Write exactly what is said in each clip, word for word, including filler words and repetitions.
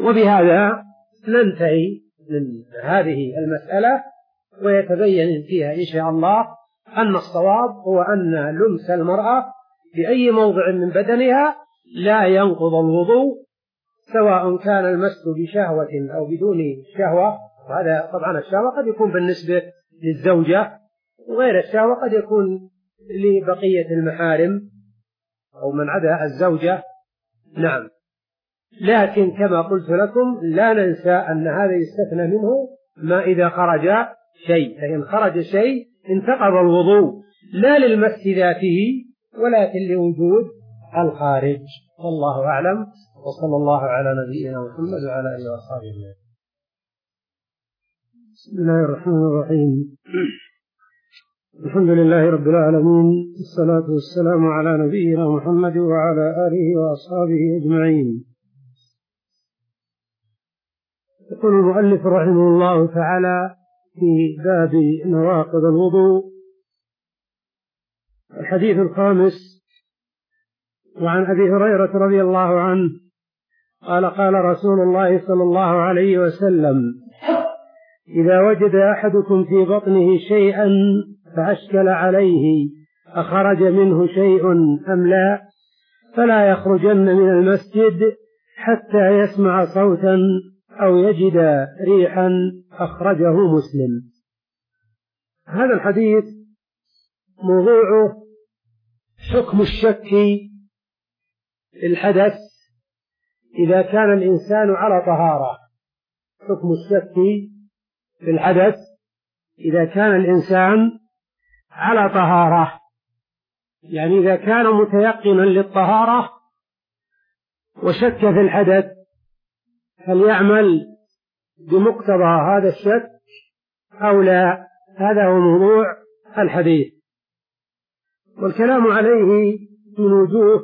وبهذا ننتهي من هذه المسألة، ويتبين فيها إن شاء الله أن الصواب هو أن لمس المرأة بأي موضع من بدنها لا ينقض الوضوء، سواء كان المس بشهوة أو بدون شهوة. وهذا طبعا الشهوة قد يكون بالنسبة للزوجة، وغير الشهوة قد يكون لبقية المحارم أو من عدا الزوجة. نعم، لكن كما قلت لكم لا ننسى أن هذا يستثنى منه ما إذا خرج شيء، فإن خرج شيء انتقض الوضوء لا للمس ذاته ولكن لوجود الخارج. والله أعلم، وصلى الله على نبينا محمد وعلى آله وصحبه أجمعين. بسم الله الرحمن الرحيم. الحمد لله رب العالمين، والصلاة والسلام على نبينا محمد وعلى آله وأصحابه أجمعين. يقول المؤلف رحمه الله تعالى في باب نواقض الوضوء الحديث الخامس: وعن أبي هريرة رضي الله عنه قال: قال رسول الله صلى الله عليه وسلم: إذا وجد أحدكم في بطنه شيئا فأشكل عليه أخرج منه شيء أم لا فلا يخرجن من المسجد حتى يسمع صوتا أو يجد ريحا. أخرجه مسلم. هذا الحديث موضوعه حكم الشك في الحدث إذا كان الإنسان على طهارة. حكم الشك في الحدث إذا كان الإنسان على طهارة، يعني إذا كان متيقنا للطهارة وشك في الحدث هل يعمل بمقتضى هذا الشك أو لا؟ هذا هو موضوع الحديث، والكلام عليه من وجوه.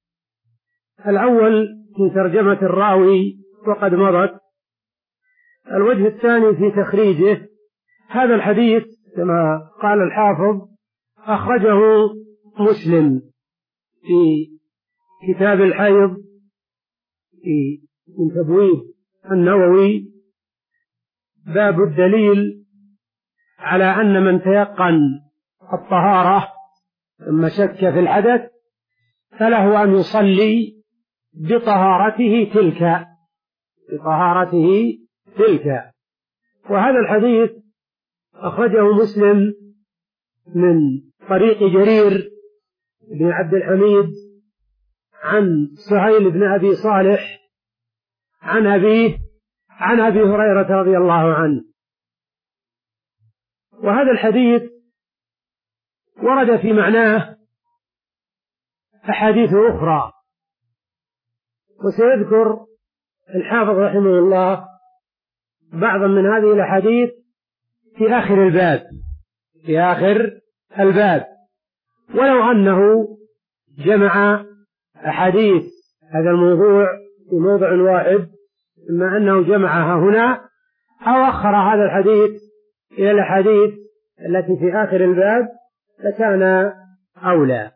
الأول في ترجمة الراوي وقد مضت. الوجه الثاني في تخريجه. هذا الحديث كما قال الحافظ أخرجه مسلم في كتاب الحيض في من تبويب النووي، باب الدليل على أن من تيقن الطهارة ثم شك في الحدث فله أن يصلي بطهارته تلك بطهارته تلك وهذا الحديث أخرجه مسلم من طريق جرير بن عبد الحميد عن سهيل بن أبي صالح عن أبيه عن أبي هريرة رضي الله عنه. وهذا الحديث ورد في معناه أحاديث أخرى، وسيذكر الحافظ رحمه الله بعضا من هذه الأحاديث في آخر الباب في آخر الباب ولو أنه جمع أحاديث هذا الموضوع في موضع واحد، إما أنه جمعها هنا أو أخر هذا الحديث إلى الأحاديث التي في آخر الباب لكان أولى.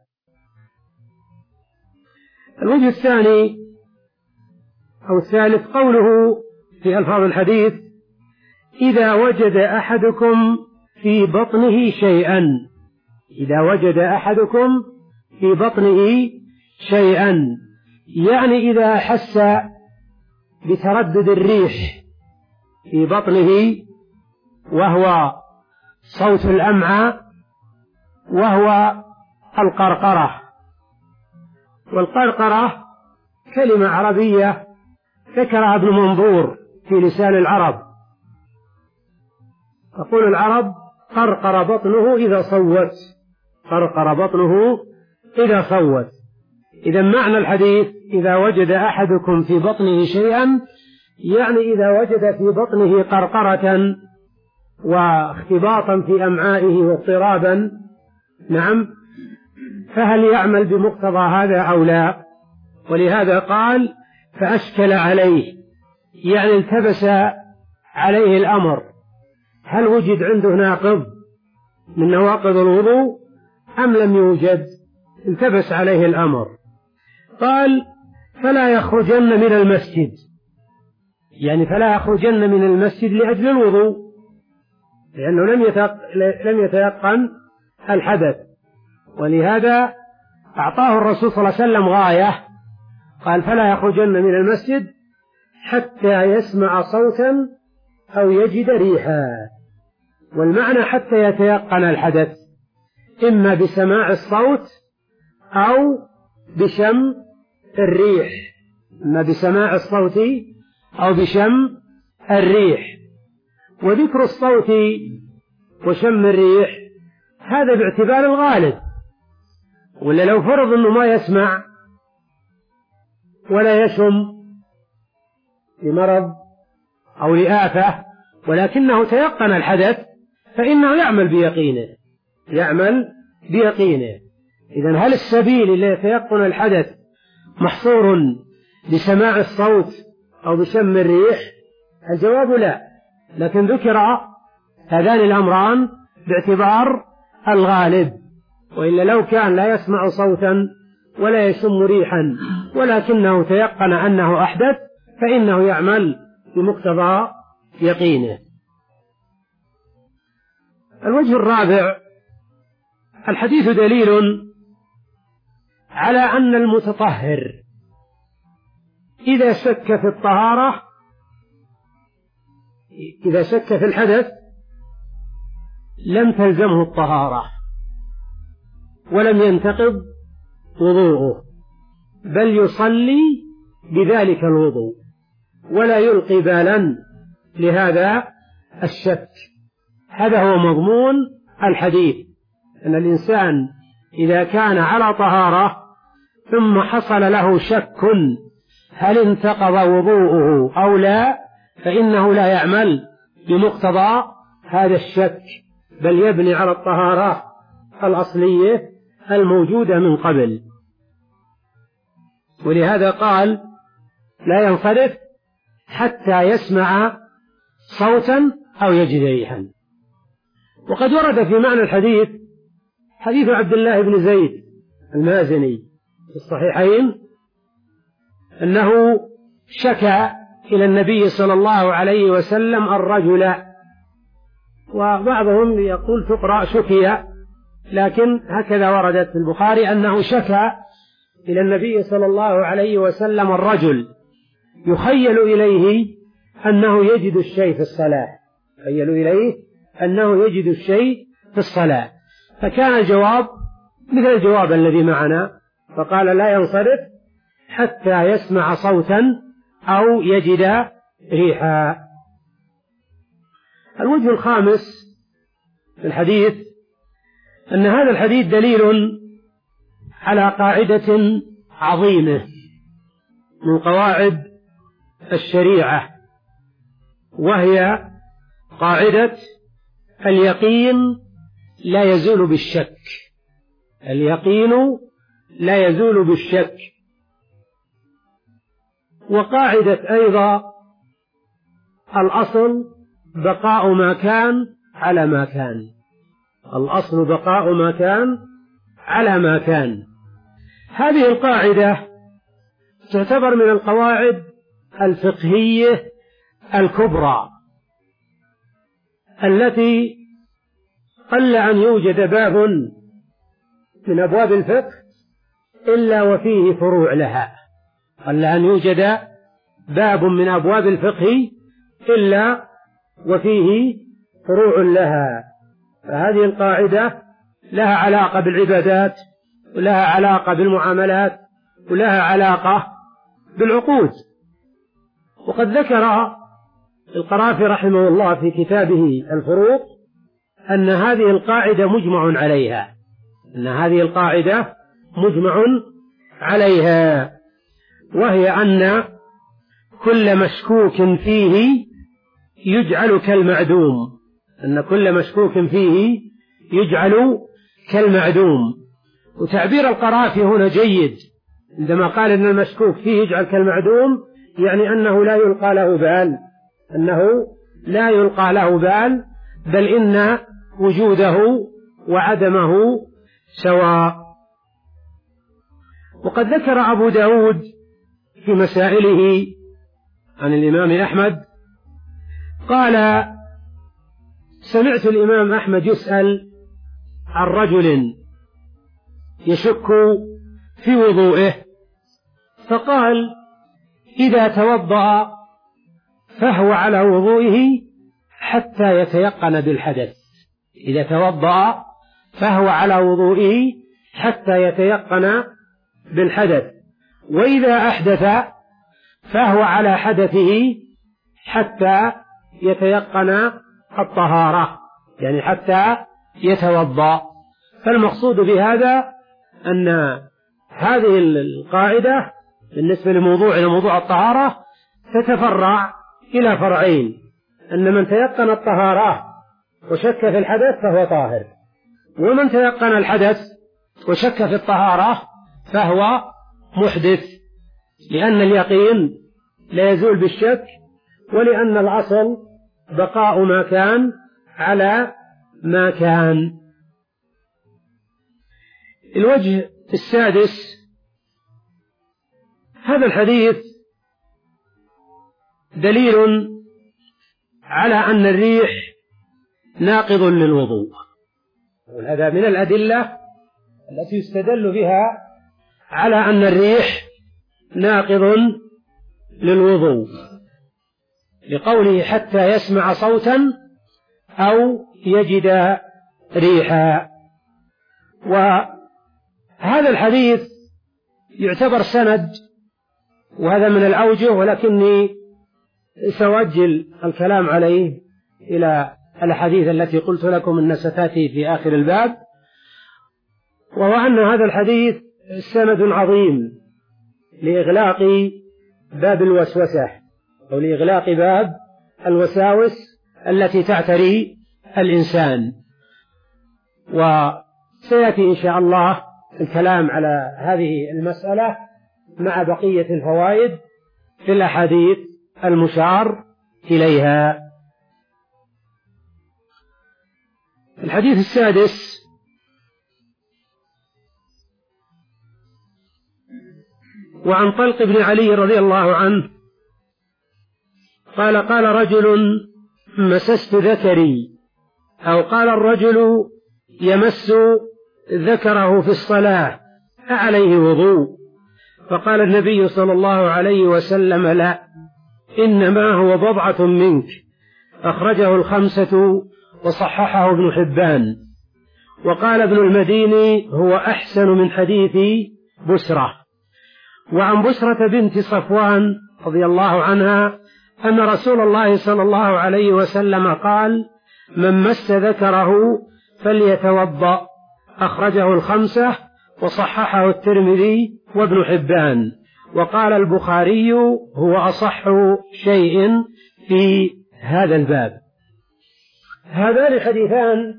الوجه الثاني أو الثالث قوله في ألفاظ الحديث: إذا وجد أحدكم في بطنه شيئا. إذا وجد أحدكم في بطنه شيئا يعني إذا أحس بتردد الريح في بطنه وهو صوت الأمعاء وهو القرقرة. والقرقرة كلمة عربية ذكرها ابن منظور في لسان العرب. تقول العرب: قرقر بطنه إذا صوت قرقر بطنه إذا صوت. إذا معنى الحديث: إذا وجد أحدكم في بطنه شيئا يعني إذا وجد في بطنه قرقرة واختباطا في أمعائه واضطرابا، نعم، فهل يعمل بمقتضى هذا أو لا؟ ولهذا قال: فأشكل عليه، يعني التبس عليه الأمر، هل وجد عنده ناقض من نواقض الوضوء أم لم يوجد؟ التبس عليه الأمر. قال: فلا يخرجن من المسجد، يعني فلا يخرجن من المسجد لأجل الوضوء، لأنه لم لم يتيقن الحدث. ولهذا أعطاه الرسول صلى الله عليه وسلم غاية، قال فلا يخرجن من المسجد حتى يسمع صوتا أو يجد ريحا. والمعنى حتى يتيقن الحدث، إما بسماع الصوت أو بشم الريح، إما بسماع الصوت أو بشم الريح. وذكر الصوت وشم الريح هذا باعتبار الغالب، ولا لو فرض أنه ما يسمع ولا يشم لمرض أو لآفة ولكنه تيقن الحدث فإنه يعمل بيقينه يعمل بيقينه. إذن هل السبيل إلى يتيقن الحدث محصور بسماع الصوت أو بشم الريح؟ الجواب لا، لكن ذكر هذان الأمران باعتبار الغالب، وإلا لو كان لا يسمع صوتا ولا يشم ريحا ولكنه تيقن أنه أحدث فإنه يعمل بمقتضى يقينه. الوجه الرابع: الحديث دليل على أن المتطهر إذا شك في الطهارة إذا شك في الحدث لم تلزمه الطهارة ولم ينتقض وضوءه، بل يصلي بذلك الوضوء ولا يلقي بالا لهذا الشك. هذا هو مضمون الحديث، أن الإنسان إذا كان على طهارة ثم حصل له شك هل انتقض وضوءه أو لا، فإنه لا يعمل بمقتضى هذا الشك، بل يبني على الطهارة الأصلية الموجودة من قبل. ولهذا قال لا ينصرف حتى يسمع صوتا أو يجد ريحا. وقد ورد في معنى الحديث حديث عبد الله بن زيد المازني في الصحيحين أنه شكى إلى النبي صلى الله عليه وسلم الرجل، وبعضهم يقول تقرأ شكي، لكن هكذا وردت في البخاري أنه شكى إلى النبي صلى الله عليه وسلم الرجل يخيل إليه أنه يجد الشيء في الصلاة يخيل إليه أنه يجد الشيء في الصلاة فكان الجواب مثل الجواب الذي معنا، فقال لا ينصرف حتى يسمع صوتا أو يجد ريحا. الوجه الخامس في الحديث أن هذا الحديث دليل على قاعدة عظيمة من قواعد الشريعة، وهي قاعدة اليقين لا يزول بالشك. اليقين لا يزول بالشك. وقاعدة أيضا الأصل بقاء ما كان على ما كان. الأصل بقاء ما كان على ما كان. هذه القاعدة تعتبر من القواعد الفقهية الكبرى التي قل أن يوجد باب من أبواب الفقه إلا وفيه فروع لها. قل أن يوجد باب من أبواب الفقه إلا وفيه فروع لها. فهذه القاعدة لها علاقة بالعبادات، ولها علاقة بالمعاملات، ولها علاقة بالعقود. وقد ذكر القرافي رحمه الله في كتابه الفروق أن هذه القاعدة مجمع عليها أن هذه القاعدة مجمع عليها وهي أن كل مشكوك فيه يجعل كالمعدوم أن كل مشكوك فيه يجعل كالمعدوم. وتعبير القرافي هنا جيد عندما قال أن المشكوك فيه يجعل كالمعدوم، يعني أنه لا يلقى له بال أنه لا يلقى له بال بل إن وجوده وعدمه سواء. وقد ذكر أبو داود في مسائله عن الإمام أحمد قال: سمعت الإمام أحمد يسأل عن رجل يشك في وضوئه، فقال: إذا توضأ فهو على وضوئه حتى يتيقن بالحدث. إذا توضأ فهو على وضوئه حتى يتيقن بالحدث، وإذا أحدث فهو على حدثه حتى يتيقن الطهارة، يعني حتى يتوضأ. فالمقصود بهذا أن هذه القاعدة بالنسبة لموضوع لموضوع الطهارة تتفرع إلى فرعين: أن من تيقن الطهارة وشك في الحدث فهو طاهر، ومن تيقن الحدث وشك في الطهارة فهو محدث، لأن اليقين لا يزول بالشك، ولأن الأصل بقاء ما كان على ما كان. الوجه السادس: هذا الحديث دليل على أن الريح ناقض للوضوء، وهذا من الأدلة التي يستدل بها على أن الريح ناقض للوضوء، لقوله: حتى يسمع صوتا أو يجد ريحا. وهذا الحديث يعتبر سند، وهذا من الأوجه، ولكني سأؤجل الكلام عليه إلى الحديث التي قلت لكم أن ستأتي في آخر الباب، وهو أن هذا الحديث سند عظيم لإغلاق باب الوسوسة، أو لإغلاق باب الوساوس التي تعتري الإنسان. وسيأتي إن شاء الله الكلام على هذه المسألة مع بقية الفوائد في الأحاديث المشار إليها. الحديث السادس: وعن طلق بن علي رضي الله عنه قال: قال رجل: مسست ذكري، أو قال الرجل: يمس ذكره في الصلاة أعليه وضوء؟ فقال النبي صلى الله عليه وسلم: لا، إنما هو بضعة منك. أخرجه الخمسة وصححه ابن حبان. وقال ابن المديني: هو أحسن من حديث بسرة. وعن بسرة بنت صفوان رضي الله عنها أن رسول الله صلى الله عليه وسلم قال: من مس ذكره فليتوضأ. أخرجه الخمسة وصححه الترمذي وابن حبان. وقال البخاري: هو أصح شيء في هذا الباب. هذان الحديثان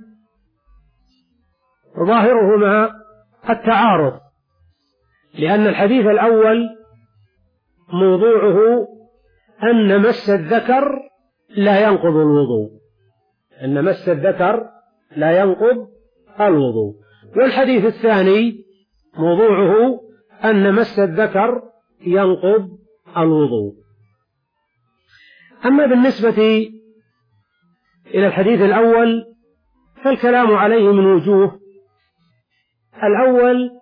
ظاهرهما التعارض، لأن الحديث الأول موضوعه أن مس الذكر لا ينقض الوضوء، أن مس الذكر لا ينقض الوضوء. والحديث الثاني موضوعه أن مس الذكر ينقض الوضوء. أما بالنسبة إلى الحديث الأول فالكلام عليه من وجوه. الأول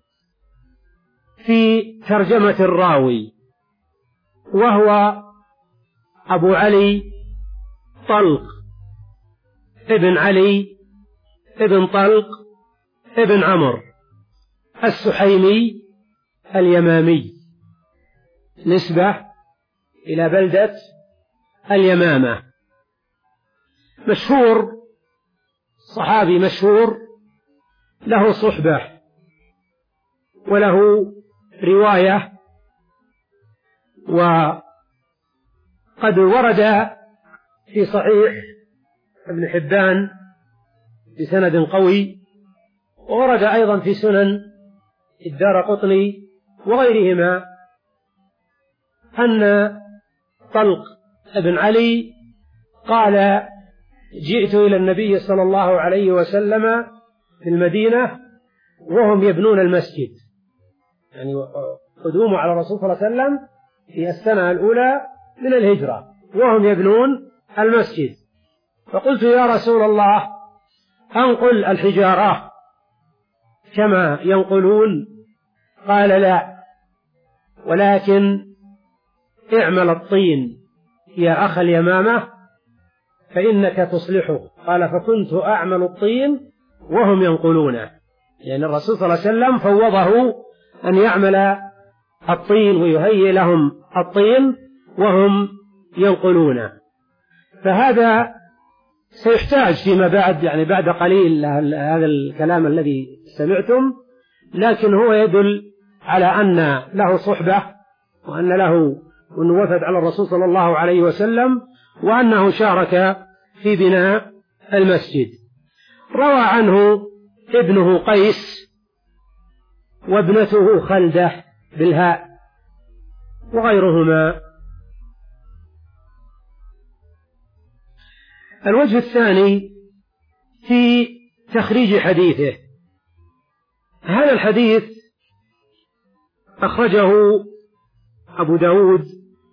في ترجمة الراوي، وهو أبو علي طلق ابن علي ابن طلق ابن عمرو السحيمي اليمامي، نسبة إلى بلدة اليمامة، مشهور، صحابي مشهور، له صحبة وله رواية. وقد ورد في صحيح ابن حبان بسند قوي، وورد أيضا في سنن الدارقطني وغيرهما أن طلق ابن علي قال: جئت إلى النبي صلى الله عليه وسلم في المدينة وهم يبنون المسجد، يعني قدومه على الرسول صلى الله عليه وسلم في السنة الأولى من الهجرة وهم يبنون المسجد، فقلت يا رسول الله أنقل الحجارة كما ينقلون؟ قال لا، ولكن اعمل الطين يا أخ اليمامة فإنك تصلحه. قال فكنت أعمل الطين وهم ينقلونه، يعني الرسول صلى الله عليه وسلم فوضه أن يعمل الطين ويهيئ لهم الطين وهم ينقلونه. فهذا سيحتاج فيما بعد، يعني بعد قليل، هذا الكلام الذي سمعتم، لكن هو يدل على أن له صحبة، وأن له أنه وفد على الرسول صلى الله عليه وسلم، وأنه شارك في بناء المسجد. روى عنه ابنه قيس وابنته خلدة بالهاء وغيرهما. الوجه الثاني في تخريج حديثه. هذا الحديث أخرجه أبو داود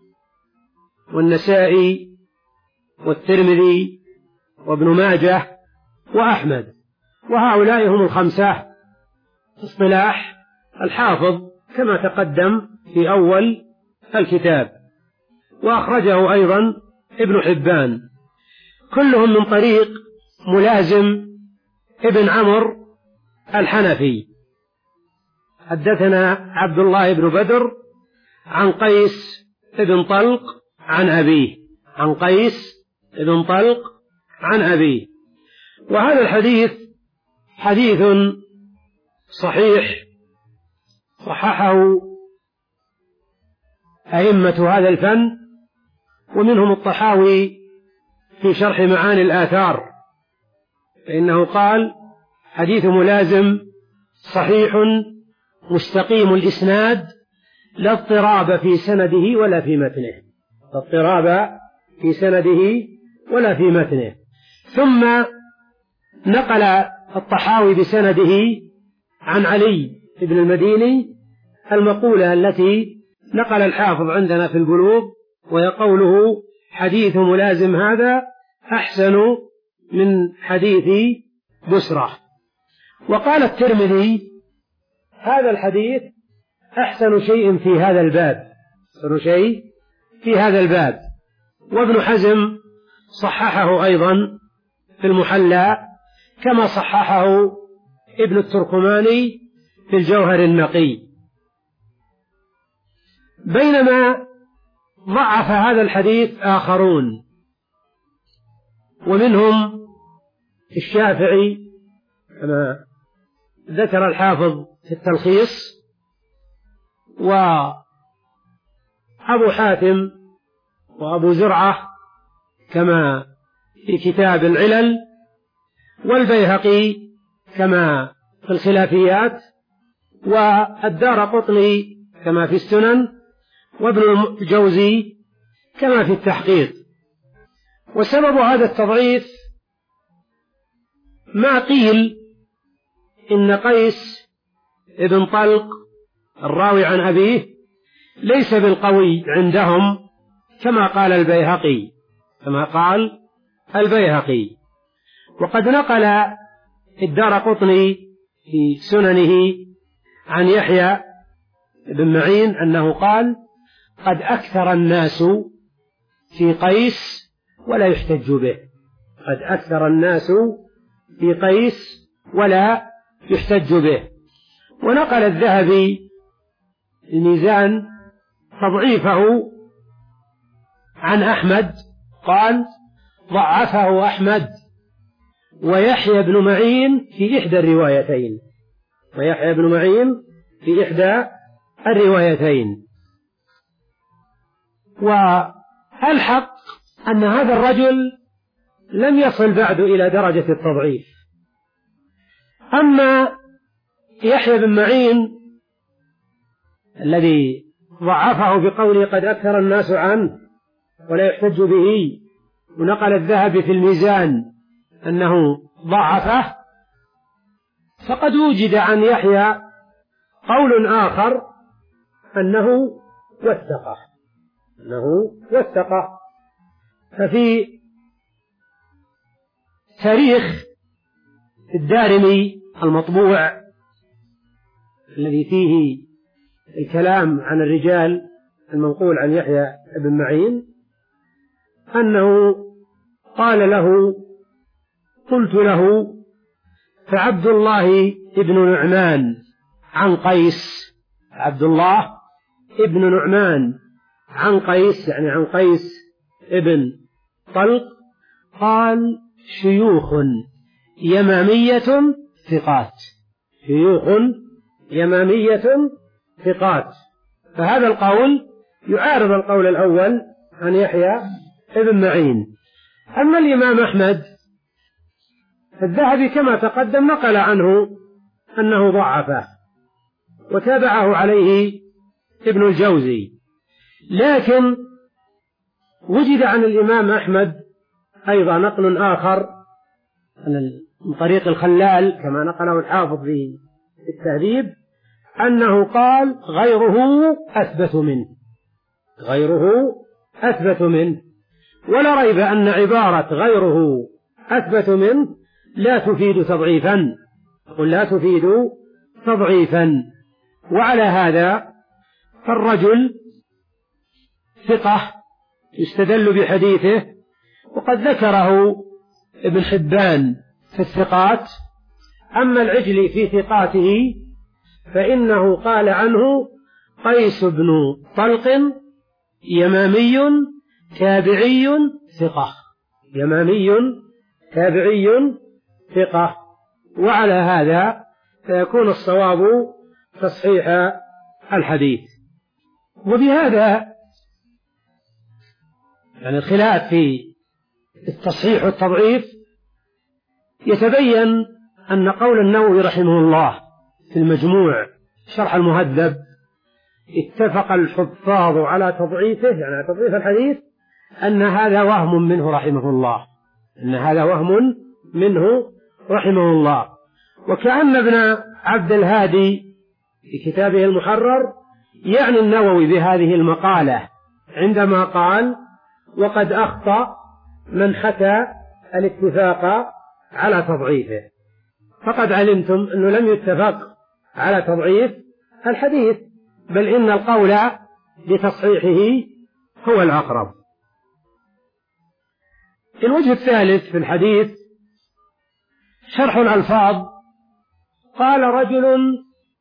والنسائي والترمذي وابن ماجه وأحمد، وهؤلاء هم الخمسة اصطلاح الحافظ كما تقدم في أول الكتاب، وأخرجه أيضا ابن حبان، كلهم من طريق ملازم ابن عمرو الحنفي. حدثنا عبد الله بن بدر عن قيس بن طلق عن أبيه، عن قيس بن طلق عن أبيه. وهذا الحديث حديث صحيح صححه أئمة هذا الفن، ومنهم الطحاوي في شرح معاني الآثار، فإنه قال حديث ملازم صحيح مستقيم الإسناد، لا اضطراب في سنده ولا في متنه، لا اضطراب في سنده ولا في متنه. ثم نقل الطحاوي بسنده عن علي بن المديني المقولة التي نقل الحافظ عندنا في البلوغ، وهي قوله حديث ملازم هذا أحسن من حديث بسرة. وقال الترمذي هذا الحديث أحسن شيء في هذا الباب، أحسن شيء في هذا الباب. وابن حزم صححه أيضا في المحلى، كما صححه ابن التركماني في الجوهر النقي. بينما ضعف هذا الحديث آخرون، ومنهم الشافعي كما ذكر الحافظ في التلخيص، وأبو حاتم وأبو زرعة كما في كتاب العلل، والبيهقي كما في الخلافيات، والدارقطني كما في السنن، وابن الجوزي كما في التحقيق. وسبب هذا التضعيف ما قيل إن قيس ابن طلق الراوي عن أبيه ليس بالقوي عندهم كما قال البيهقي، كما قال البيهقي. وقد نقل الدارقطني في سننه عن يحيى بن معين أنه قال قد أكثر الناس في قيس ولا يحتج به، قد أكثر الناس في قيس ولا يحتج به. ونقل الذهبي الميزان تضعيفه عن أحمد، قال ضعفه أحمد ويحيى بن معين في إحدى الروايتين، ويحيى بن معين في إحدى الروايتين. والحق أن هذا الرجل لم يصل بعد إلى درجة التضعيف. أما يحيى بن معين الذي ضعفه بقوله قد أكثر الناس عنه ولا يحتج به، ونقل الذهبي في الميزان أنه ضعفه، فقد وجد عن يحيى قول آخر أنه وثقه، أنه وثقه. ففي تاريخ الدارمي المطبوع الذي فيه الكلام عن الرجال المنقول عن يحيى بن معين أنه قال له: قلت له فعبد الله ابن نعمان عن قيس، عبد الله ابن نعمان عن قيس يعني عن قيس ابن طلق، قال: شيوخ يمامية ثقات، شيوخ يمامية ثقات. فهذا القول يعارض القول الأول عن يحيى ابن معين. أما الإمام أحمد الذهبي كما تقدم نقل عنه أنه ضعفه وتابعه عليه ابن الجوزي، لكن وجد عن الإمام أحمد أيضا نقل آخر من طريق الخلال كما نقله الحافظ في التهذيب أنه قال: غيره أثبت منه، غيره أثبت منه. ولا ريب أن عبارة غيره أثبت منه لا تفيد تضعيفا، قل لا تفيد تضعيفا. وعلى هذا فالرجل ثقة يستدل بحديثه، وقد ذكره ابن حبان في الثقات. أما العجلي في ثقاته فإنه قال عنه: قيس بن طلق يمامي تابعي ثقة، يمامي تابعي ثقة. وعلى هذا فيكون الصواب تصحيح الحديث. وبهذا يعني الخلاف في التصحيح والتضعيف يتبين أن قول النووي رحمه الله في المجموع شرح المهذب: اتفق الحفاظ على تضعيفه يعني على تضعيف الحديث، أن هذا وهم منه رحمه الله، أن هذا وهم منه رحمه الله. وكأن ابن عبد الهادي في كتابه المحرر يعني النووي بهذه المقالة عندما قال: وقد أخطأ من حكى الاتفاق على تضعيفه. فقد علمتم أنه لم يتفق على تضعيف الحديث، بل إن القول بتصحيحه هو الأقرب. الوجه الثالث في الحديث شرح الألفاظ. قال رجل: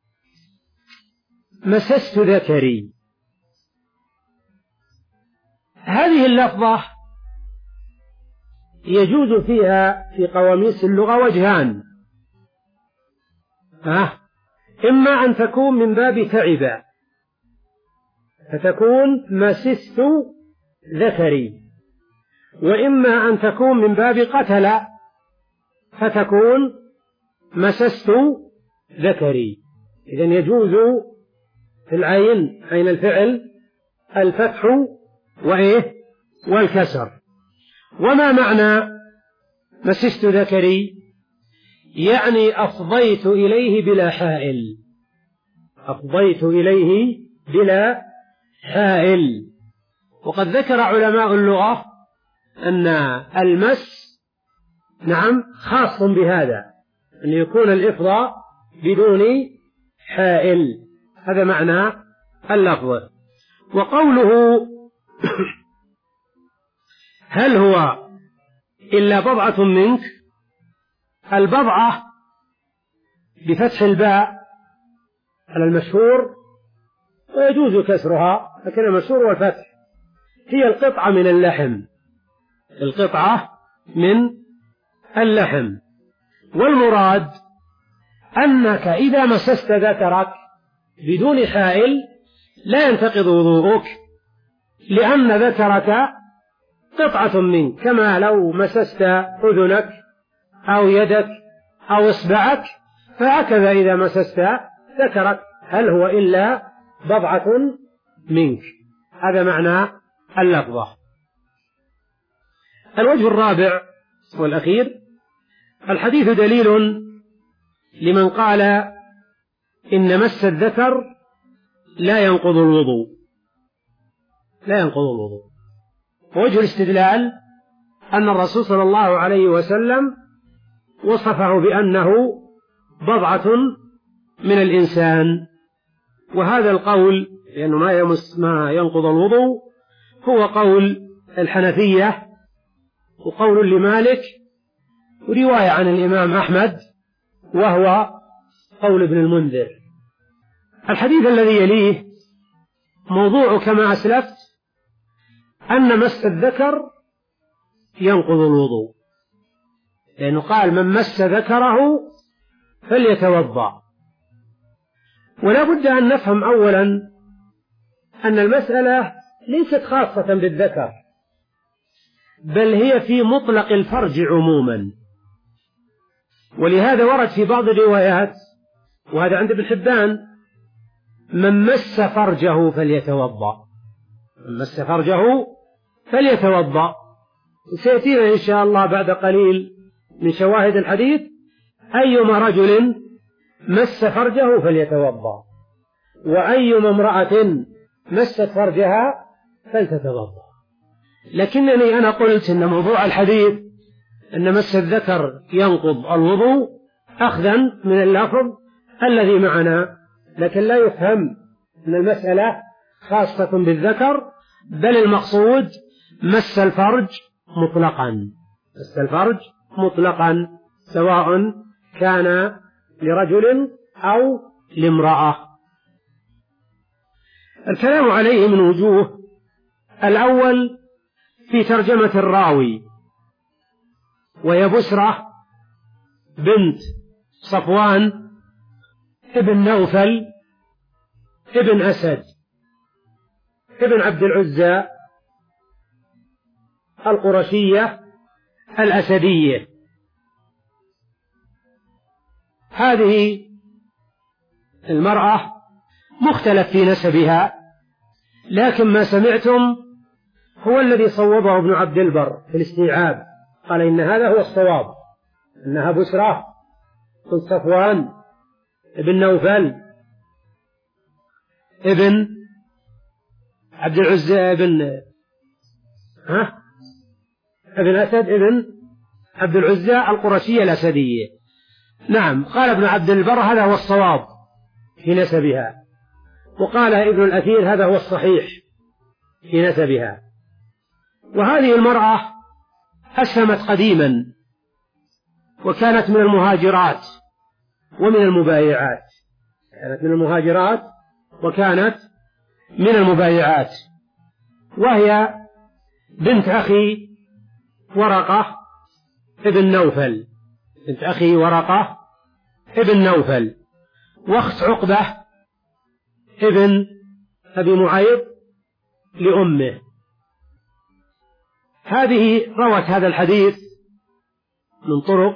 مسست ذكري. هذه اللفظة يجوز فيها في قواميس اللغة وجهان: ها إما أن تكون من باب تعب فتكون مسست ذكري، وإما أن تكون من باب قتل فتكون مسست ذكري. إذن يجوز في العين عين الفعل الفتح وإيه والكسر. وما معنى مسست ذكري؟ يعني أفضيت إليه بلا حائل، أفضيت إليه بلا حائل. وقد ذكر علماء اللغة أن المس نعم خاص بهذا، أن يكون الإفضاء بدون حائل، هذا معنى اللفظ. وقوله هل هو إلا بضعة منك، البضعة بفتح الباء على المشهور ويجوز كسرها، لكن المشهور والفتح، هي القطعة من اللحم، القطعة من اللحم. والمراد أنك إذا مسست ذكرك بدون حائل لا ينتقض وضوءك، لأن ذكرك قطعة منك، كما لو مسست أذنك أو يدك أو إصبعك، فهكذا إذا مسست ذكرك هل هو إلا بضعة منك، هذا معنى اللفظة. الوجه الرابع والأخير: الحديث دليل لمن قال إن مس الذكر لا ينقض الوضوء. لا ينقض الوضوء. ووجه الاستدلال أن الرسول صلى الله عليه وسلم وصفه بأنه بضعة من الإنسان، وهذا القول لأنه ما يمس ما ينقض الوضوء هو قول الحنفية وقول لمالك ورواية عن الإمام أحمد وهو قول ابن المنذر. الحديث الذي يليه موضوع كما أسلفت أن مس الذكر ينقض الوضوء، لأنه قال من مس ذكره فليتوضأ. ولا بد أن نفهم أولا أن المسألة ليست خاصة بالذكر، بل هي في مطلق الفرج عموما. ولهذا ورد في بعض الروايات، وهذا عند ابن حبان، من مس فرجه فليتوضأ، من مس فرجه فليتوضأ. وسيأتينا إن شاء الله بعد قليل من شواهد الحديث أيما رجل مس فرجه فليتوضأ، وأيما امرأة مست فرجها فلتتوضأ. لكنني أنا قلت إن موضوع الحديث أن مس الذكر ينقض الوضوء أخذا من اللفظ الذي معنا، لكن لا يفهم أن المسألة خاصة بالذكر، بل المقصود مس الفرج مطلقا، مس الفرج مطلقا سواء كان لرجل أو لامرأة. الكلام عليه من وجوه: الأول في ترجمة الراوي، وهي بسرة بنت صفوان ابن نوفل ابن أسد ابن عبد العزى القرشية الأسدية. هذه المرأة مختلف في نسبها، لكن ما سمعتم هو الذي صوبه ابن عبد البر في الاستيعاب، قال إن هذا هو الصواب، إنها بسرة بن صفوان ابن نوفل ابن عبد العزى ابن ها ابن أسد ابن عبد العزى القرشية الأسدية. نعم، قال ابن عبد البر هذا هو الصواب في نسبها، وقال ابن الأثير هذا هو الصحيح في نسبها. وهذه المرأة أسلمت قديما، وكانت من المهاجرات ومن المبايعات، كانت من المهاجرات وكانت من المبايعات، وهي بنت أخي ورقة ابن نوفل، بنت أخي ورقة ابن نوفل، واخت عقبة ابن أبي معيط لأمه. هذه روت هذا الحديث من طرق.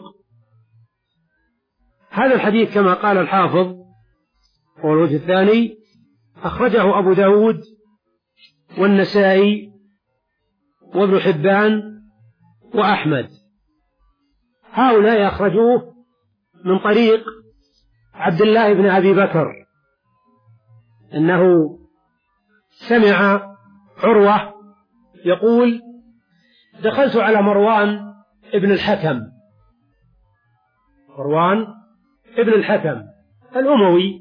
هذا الحديث كما قال الحافظ هو الوجه الثاني، أخرجه أبو داود والنسائي وابن حبان وأحمد، هؤلاء أخرجوه من طريق عبد الله بن أبي بكر أنه سمع عروة يقول: دخلت على مروان ابن الحكم، مروان ابن الحكم الأموي،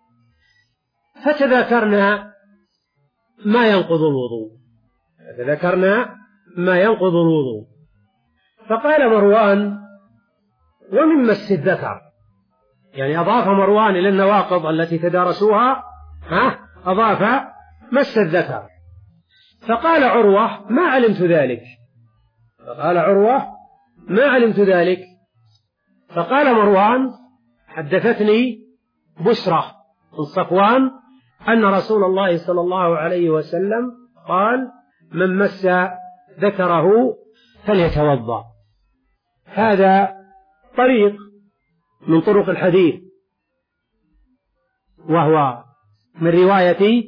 فتذكرنا ما ينقض الوضوء، فتذكرنا ما ينقض الوضوء، فقال مروان: ومن مس الذكر، يعني أضاف مروان إلى النواقض التي تدارسوها ها أضاف مس الذكر. فقال عروة: ما علمت ذلك، فقال عروة: ما علمت ذلك. فقال مروان: حدثتني بسرة بن صفوان أن رسول الله صلى الله عليه وسلم قال: من مس ذكره فليتوضأ. هذا طريق من طرق الحديث، وهو من رواية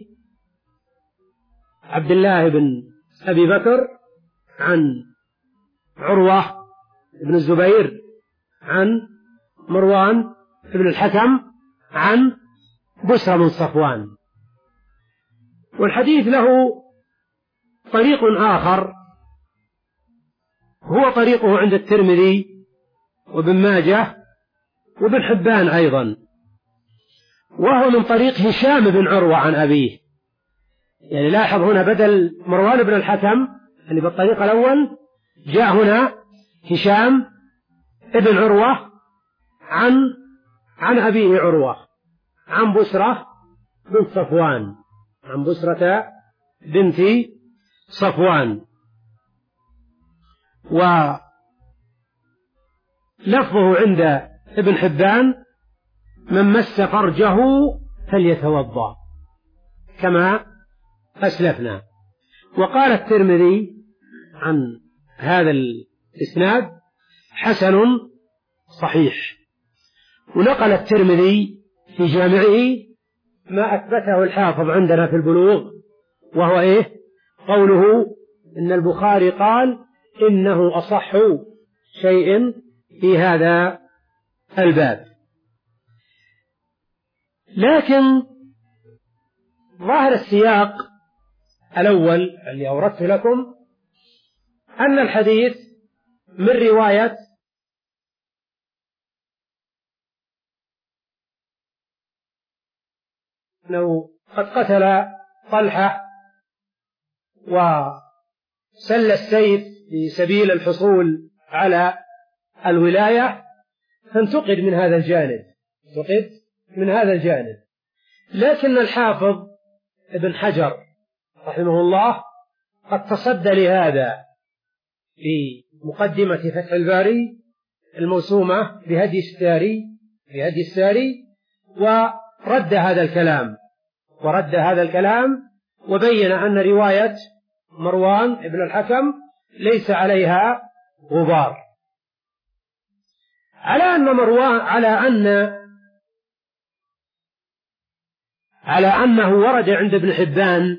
عبد الله بن أبي بكر عن عروة بن الزبير عن مروان بن الحكم عن بسرة بن صفوان. والحديث له طريق آخر هو طريقه عند الترمذي وابن ماجه وابن حبان أيضا، وهو من طريق هشام بن عروة عن أبيه. يعني لاحظ هنا بدل مروان بن الحكم يعني بالطريق الأول جاء هنا هشام ابن عروة عن عن أبيه عروة عن بسرة بنت صفوان عن بسرة بنت صفوان. ولفظه عند ابن حبان من مس فرجه فليتوضأ كما أسلفنا. وقال الترمذي عن هذا الإسناد حسن صحيح. ونقل الترمذي في جامعه ما أثبته الحافظ عندنا في البلوغ، وهو إيه؟ قوله إن البخاري قال إنه أصح شيء في هذا الباب. لكن ظاهر السياق الأول اللي أوردت لكم أن الحديث من رواية أنه قد قتل طلحة وسل السيف في سبيل الحصول على الولاية، فانتقد من هذا الجانب انتقد من هذا الجانب. لكن الحافظ ابن حجر رحمه الله قد تصدى لهذا في مقدمة فتح الباري الموسومة بهدي الساري بهدي الساري ورد هذا الكلام ورد هذا الكلام وبين أن رواية مروان ابن الحكم ليس عليها غبار، على أن مروان على أن على أنه ورد عند ابن حبان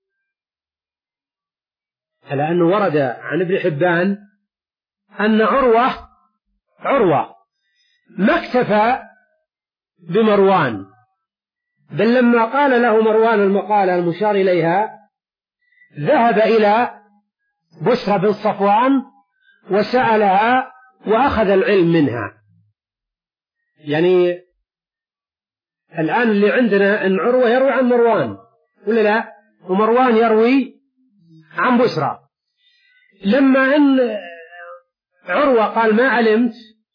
على أنه ورد عن ابن حبان أن عروة عروة ما اكتفى بمروان، بل لما قال له مروان المقالة المشار إليها ذهب إلى بسرة بن صفوان وسألها وأخذ العلم منها. يعني الآن اللي عندنا أن عروة يروي عن مروان ولا لا، ومروان يروي عن بسرة. لما أن عروة قال ما علمت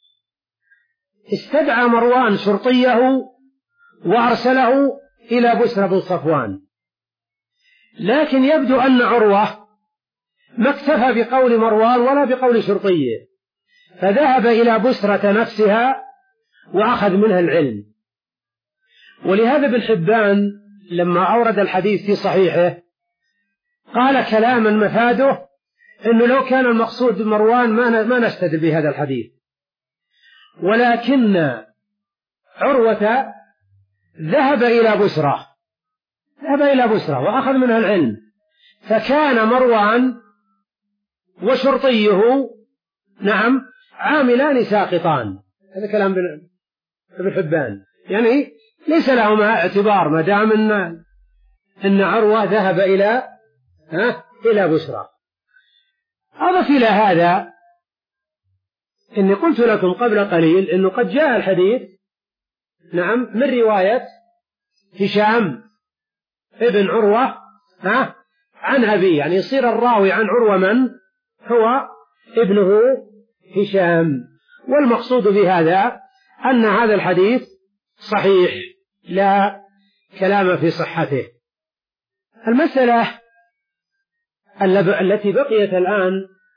استدعى مروان شرطيه وأرسله إلى بسرة بن صفوان، لكن يبدو أن عروة ما اكتفى بقول مروان ولا بقول شرطيه، فذهب إلى بسرة نفسها وأخذ منها العلم. ولهذا ابن حبان لما أورد الحديث في صحيحه قال كلاما مفاده أنه لو كان المقصود بمروان ما نستدل بهذا الحديث، ولكن عروة ذهب إلى بسرة ذهب إلى بسرة وأخذ منها العلم، فكان مروان وشرطيه نعم عاملان ساقطان. هذا كلام ابن حبان، يعني ليس لهما اعتبار ما دام إن إن عروة ذهب إلى ها إلى بسرة. أضف إلى هذا إني قلت لكم قبل قليل إنه قد جاء الحديث نعم من رواية هشام ابن عروة ها عن أبيه، يعني يصير الراوي عن عروة من هو ابنه هشام. والمقصود بهذا أن هذا الحديث صحيح لا كلام في صحته. المسألة التي بقيت الآن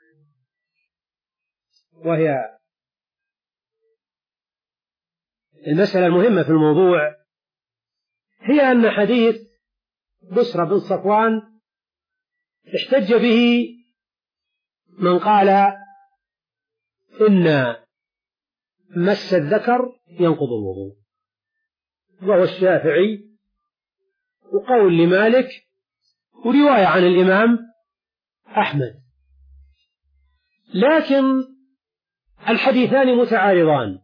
وهي المسألة المهمة في الموضوع هي أن حديث بسرة بن صفوان احتج به من قال إن مس الذكر ينقض الوضوء، وهو الشافعي وقول لمالك ورواية عن الإمام أحمد. لكن الحديثان متعارضان،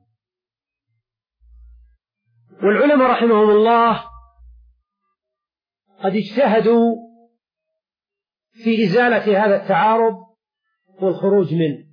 والعلماء رحمهم الله قد اجتهدوا في إزالة هذا التعارض والخروج منه،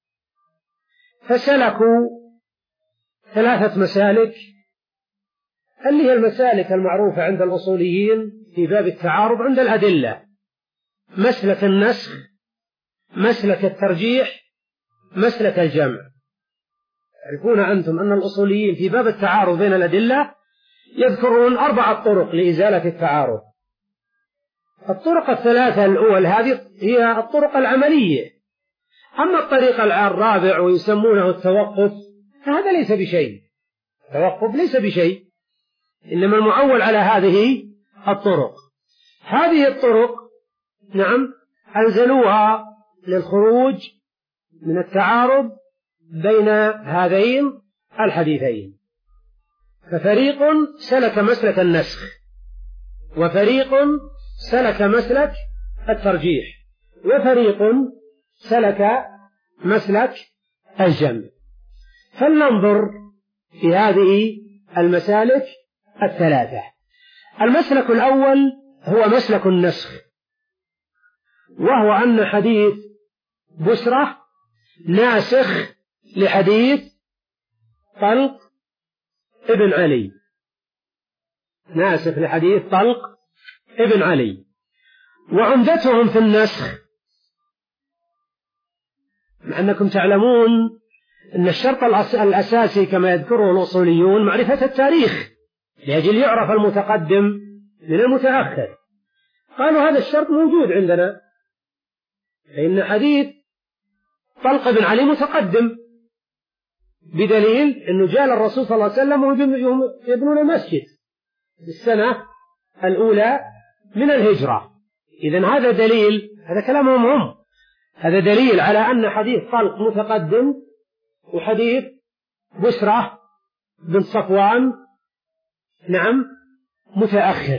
فسلكوا ثلاثة مسالك، اللي هي المسالك المعروفة عند الأصوليين في باب التعارض عند الأدلة: مسلك النسخ، مسلك الترجيح، مسلك الجمع. تعرفون أنتم أن الأصوليين في باب التعارض بين الأدلة يذكرون أربعة طرق لإزالة التعارض. الطرق الثلاثة الأول هذه هي الطرق العملية، أما الطريق الرابع ويسمونه التوقف فهذا ليس بشيء، التوقف ليس بشيء، إنما المعول على هذه الطرق. هذه الطرق نعم أنزلوها للخروج من التعارض بين هذين الحديثين، ففريق سلك مسلك النسخ، وفريق سلك مسلك الترجيح، وفريق سلك مسلك الجمع. فلننظر في هذه المسالك الثلاثة. المسلك الأول هو مسلك النسخ، وهو أن حديث بسرة ناسخ لحديث طلق ابن علي، ناسخ لحديث طلق ابن علي. وعمدتهم في النسخ، مع أنكم تعلمون أن الشرط الأساسي كما يذكره الأصوليون معرفة التاريخ لأجل يعرف المتقدم من المتأخر. قالوا هذا الشرط موجود عندنا، فإن حديث طلق بن علي متقدم، بدليل أنه جاء الرسول صلى الله عليه وسلم وهم يبنون المسجد في السنة الأولى من الهجرة. إذن هذا دليل، هذا كلامهم هم، هذا دليل على أن حديث طلق متقدم وحديث بسرة بن صفوان نعم متأخر.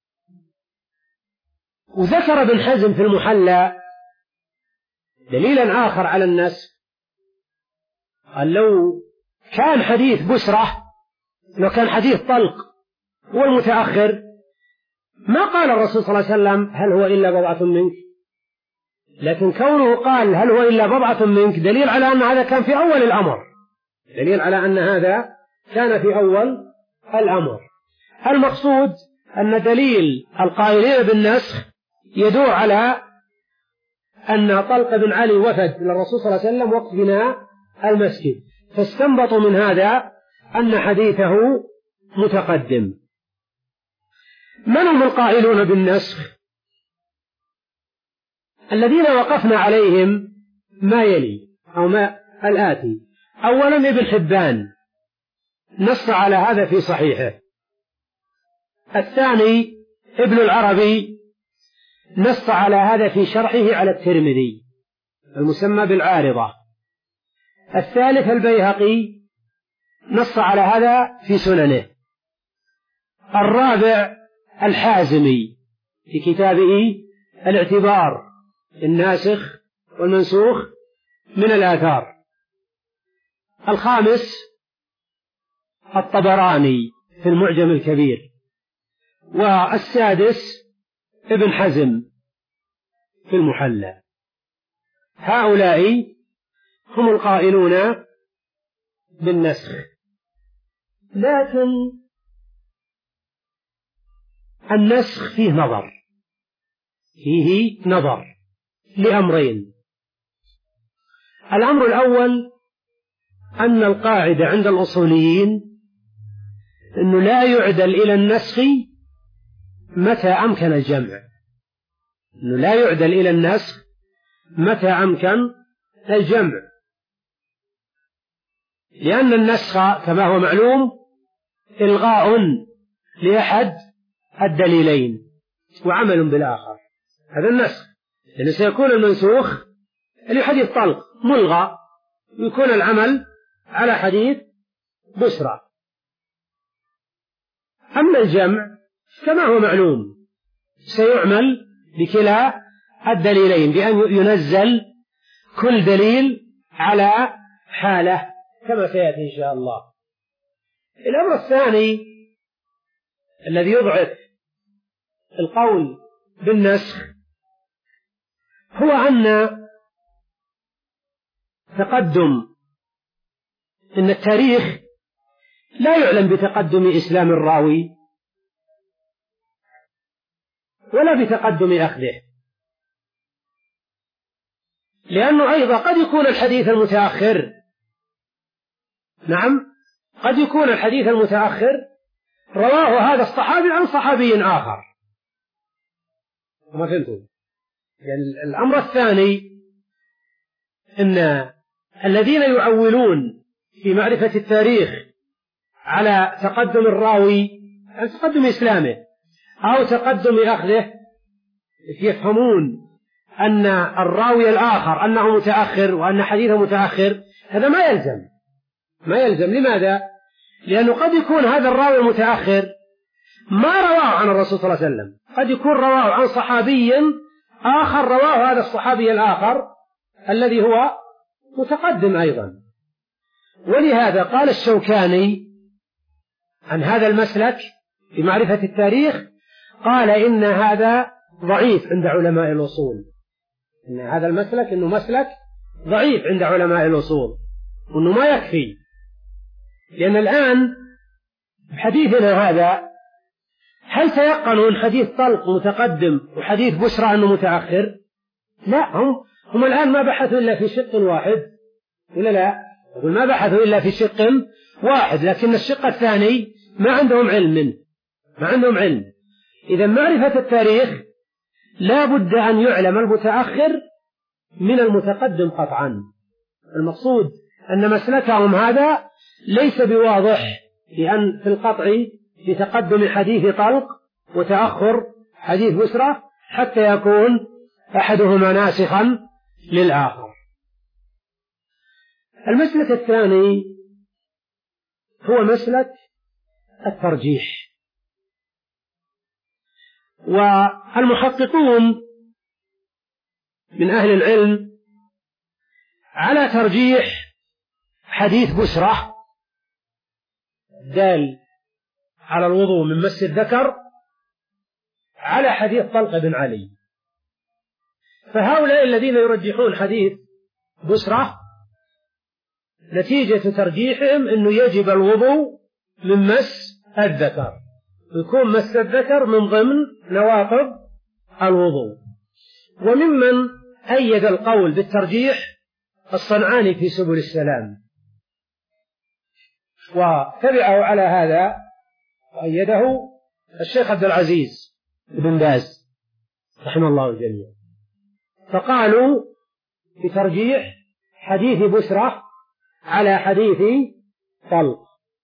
وذكر ابن حزم في المحلى دليلا آخر على النسخ، قال لو كان حديث بسرة، لو كان حديث طلق هو المتأخر ما قال الرسول صلى الله عليه وسلم هل هو إلا بضعة منك، لكن كونه قال هل هو إلا بضعة منك دليل على أن هذا كان في أول الأمر، دليل على أن هذا كان في أول الأمر. المقصود أن دليل القائلين بالنسخ يدور على أن طلق بن علي وفد للرسول صلى الله عليه وسلم وقت بناء المسجد، فاستنبطوا من هذا أن حديثه متقدم. من هم القائلون بالنسخ؟ الذين وقفنا عليهم ما يلي أو ما الآتي: أولا ابن حبان نص على هذا في صحيحه. الثاني ابن العربي نص على هذا في شرحه على الترمذي المسمى بالعارضة. الثالث البيهقي نص على هذا في سننه. الرابع الحازمي في كتابه الاعتبار الناسخ والمنسوخ من الآثار. الخامس الطبراني في المعجم الكبير. والسادس ابن حزم في المحلى. هؤلاء هم القائلون بالنسخ. لكن النسخ فيه نظر، فيه نظر لأمرين. الأمر الأول أن القاعدة عند الأصوليين أنه لا يعدل إلى النسخ متى أمكن الجمع، أنه لا يعدل إلى النسخ متى أمكن الجمع، لأن النسخ كما هو معلوم إلغاء لأحد الدليلين وعمل بالآخر، هذا النسخ، لأنه سيكون المنسوخ لحديث طلق ملغى ويكون العمل على حديث بسرى. أما الجمع كما هو معلوم سيعمل بكلا الدليلين بأن ينزل كل دليل على حاله كما سيأتي إن شاء الله. الأمر الثاني الذي يضعف القول بالنسخ هو أن تقدم إن التاريخ لا يعلم بتقدم إسلام الراوي ولا بتقدم أخذه، لأنه أيضا قد يكون الحديث المتأخر نعم قد يكون الحديث المتأخر رواه هذا الصحابي عن صحابي آخر. ما فهمتوا؟ يعني الأمر الثاني أن الذين يعولون في معرفة التاريخ على تقدم الراوي عن تقدم إسلامه أو تقدم أخذه يفهمون أن الراوي الآخر أنه متأخر وأن حديثه متأخر، هذا ما يلزم ما يلزم لماذا؟ لأنه قد يكون هذا الراوي المتأخر ما رواه عن الرسول صلى الله عليه وسلم، قد يكون رواه عن صحابي آخر رواه هذا الصحابي الآخر الذي هو متقدم أيضا. ولهذا قال الشوكاني عن هذا المسلك في معرفة التاريخ، قال إن هذا ضعيف عند علماء الأصول، إن هذا المسلك إنه مسلك ضعيف عند علماء الأصول وإنه ما يكفي. لأن الآن بحديثنا هذا هل تيقنوا أن حديث طلق متقدم وحديث بشرى أنه متأخر؟ لا، هم هم الآن ما بحثوا إلا في شق واحد، ولا لا؟ يقول ما بحثوا إلا في شق واحد، لكن الشق الثاني ما عندهم علم منه، ما عندهم علم. إذا معرفة التاريخ لا بد أن يعلم المتأخر من المتقدم قطعا. المقصود أن مسلكهم هذا ليس بواضح لأن في القطع في تقدم حديث طلق وتأخر حديث بسرة حتى يكون أحدهما ناسخا للآخر. المسلك الثاني هو مسلك الترجيح، والمحققون من أهل العلم على ترجيح حديث بسرة دال على الوضوء من مس الذكر على حديث طلق بن علي. فهؤلاء الذين يرجحون حديث بسرة نتيجة ترجيحهم أنه يجب الوضوء من مس الذكر، يكون مس الذكر من ضمن نواقض الوضوء. وممن أيد القول بالترجيح الصنعاني في سبل السلام، وتبعه على هذا وأيده الشيخ عبد العزيز بن باز رحمه الله الجميع، فقالوا بترجيح حديث بسرة على حديث طلق.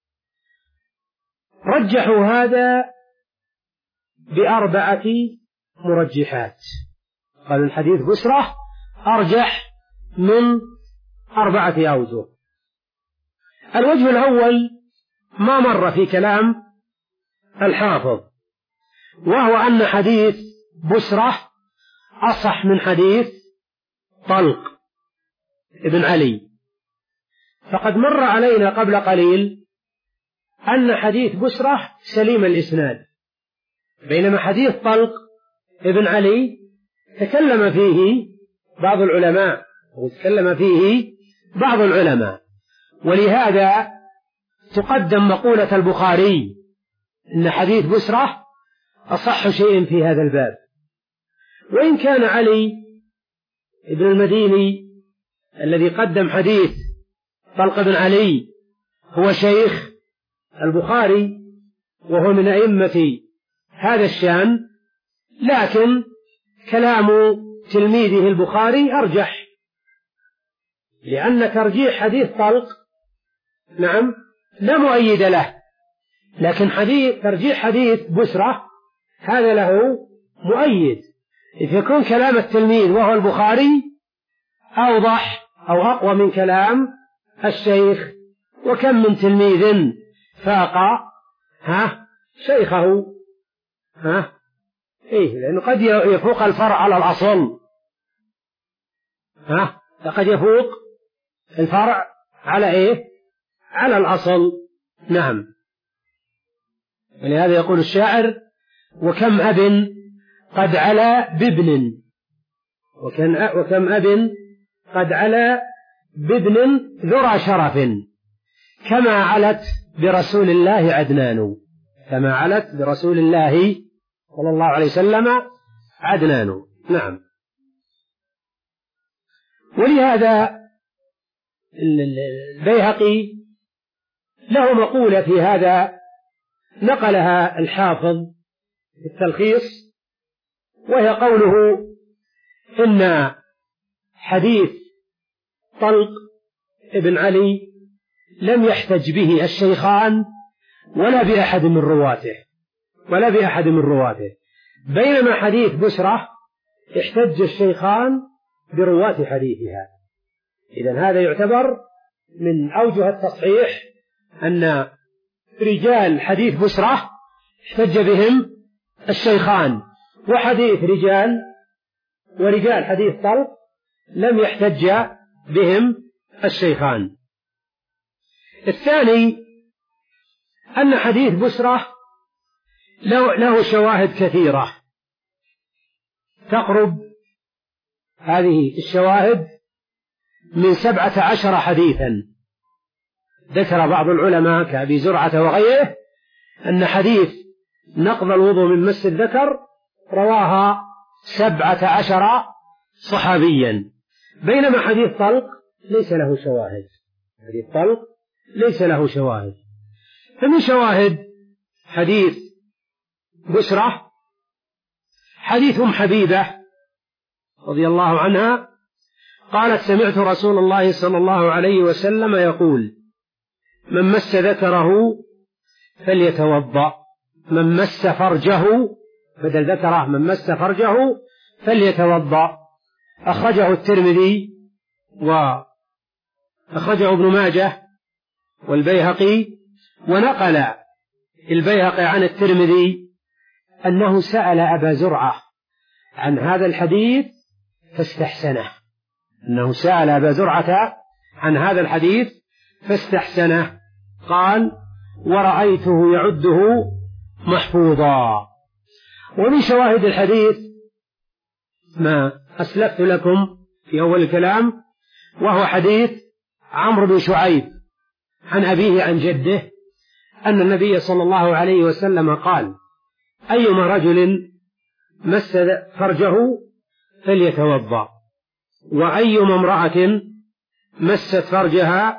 رجحوا هذا بأربعة مرجحات، قالوا الحديث بسرة أرجح من أربعة أوجه. الوجه الأول ما مر في كلام الحافظ، وهو أن حديث بسرة أصح من حديث طلق ابن علي. فقد مر علينا قبل قليل أن حديث بسرة سليم الإسناد، بينما حديث طلق ابن علي تكلم فيه بعض العلماء وتكلم فيه بعض العلماء، ولهذا تقدم مقولة البخاري إن حديث بسرة أصح شيء في هذا الباب. وإن كان علي ابن المديني الذي قدم حديث طلق بن علي هو شيخ البخاري وهو من أئمة هذا الشان، لكن كلام تلميذه البخاري أرجح، لأن ترجيح حديث طلق نعم لا مؤيد له، لكن حديث ترجيح حديث بسرة هذا له مؤيد، إذ يكون كلام التلميذ وهو البخاري أوضح أو أقوى من كلام الشيخ. وكم من تلميذ فاق ها شيخه ها إيه، لأنه قد يفوق الفرع على الأصل، ها قد يفوق الفرع على إيه على الأصل. نعم، ولهذا يقول الشاعر: وكم أب قد علا بابن وكم أب قد علا بابن ذرى شرف كما علت برسول الله عدنان، كما علت برسول الله صلى الله عليه وسلم عدنان. نعم. ولهذا البيهقي له مقولة في هذا نقلها الحافظ في التلخيص، وهي قوله إن حديث طلق ابن علي لم يحتج به الشيخان ولا بأحد من رواته ولا بأحد من رواته، بينما حديث بسرة احتج الشيخان برواة حديثها. إذن هذا يعتبر من أوجه التصحيح أن رجال حديث بسرة احتج بهم الشيخان، وحديث رجال ورجال حديث طلق لم يحتج بهم الشيخان. الثاني أن حديث بسرة له شواهد كثيرة تقرب هذه الشواهد من سبعة عشر حديثا. ذكر بعض العلماء كأبي زرعة وغيره أن حديث نقض الوضوء من مس الذكر رواها سبعة عشر صحابيا، بينما حديث طلق ليس له شواهد. حديث طلق ليس له شواهد. فمن شواهد حديث بسرة حديث أم حبيبة رضي الله عنها قالت: سمعت رسول الله صلى الله عليه وسلم يقول: من مس ذكره فليتوضأ، من مس فرجه، بدل ذكره من مس فرجه فليتوضأ. أخرجه الترمذي وأخرجه ابن ماجه والبيهقي. ونقل البيهقي عن الترمذي أنه سأل أبا زرعة عن هذا الحديث فاستحسنه، أنه سأل أبا زرعة عن هذا الحديث فاستحسنه. قال: ورأيته يعده محفوظا. ومن شواهد الحديث ما أسلفت لكم في أول الكلام، وهو حديث عمرو بن شعيب عن أبيه عن جده أن النبي صلى الله عليه وسلم قال: أيما رجل مس فرجه فليتوضأ، وأيما امرأة مست فرجها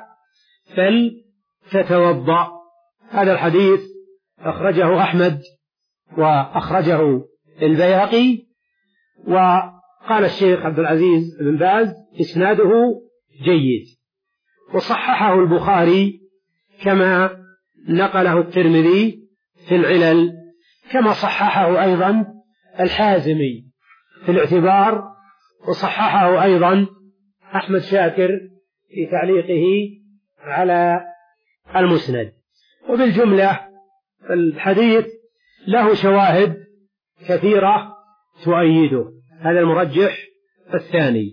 فلتتوضأ. هذا الحديث أخرجه أحمد وأخرجه البيهقي. وقال الشيخ عبد العزيز بن باز: إسناده جيد. وصححه البخاري كما نقله الترمذي في العلل، كما صححه أيضا الحازمي في الاعتبار، وصححه أيضا أحمد شاكر في تعليقه على المسند. وبالجملة الحديث له شواهد كثيرة تؤيده. هذا المرجح الثاني.